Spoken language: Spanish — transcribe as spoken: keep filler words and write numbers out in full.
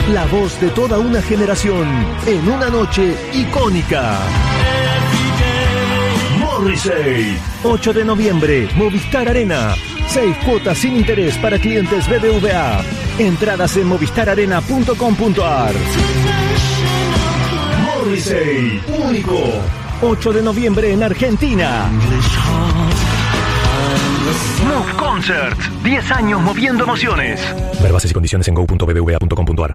La voz de toda una generación en una noche icónica. Morrissey, ocho de noviembre, Movistar Arena. Seis cuotas sin interés para clientes B B V A. Entradas en movistar arena punto com punto a r. Morrissey, único. ocho de noviembre en Argentina. Move Concerts, diez años moviendo emociones. Ver bases y condiciones en go punto b b v a punto com punto a r.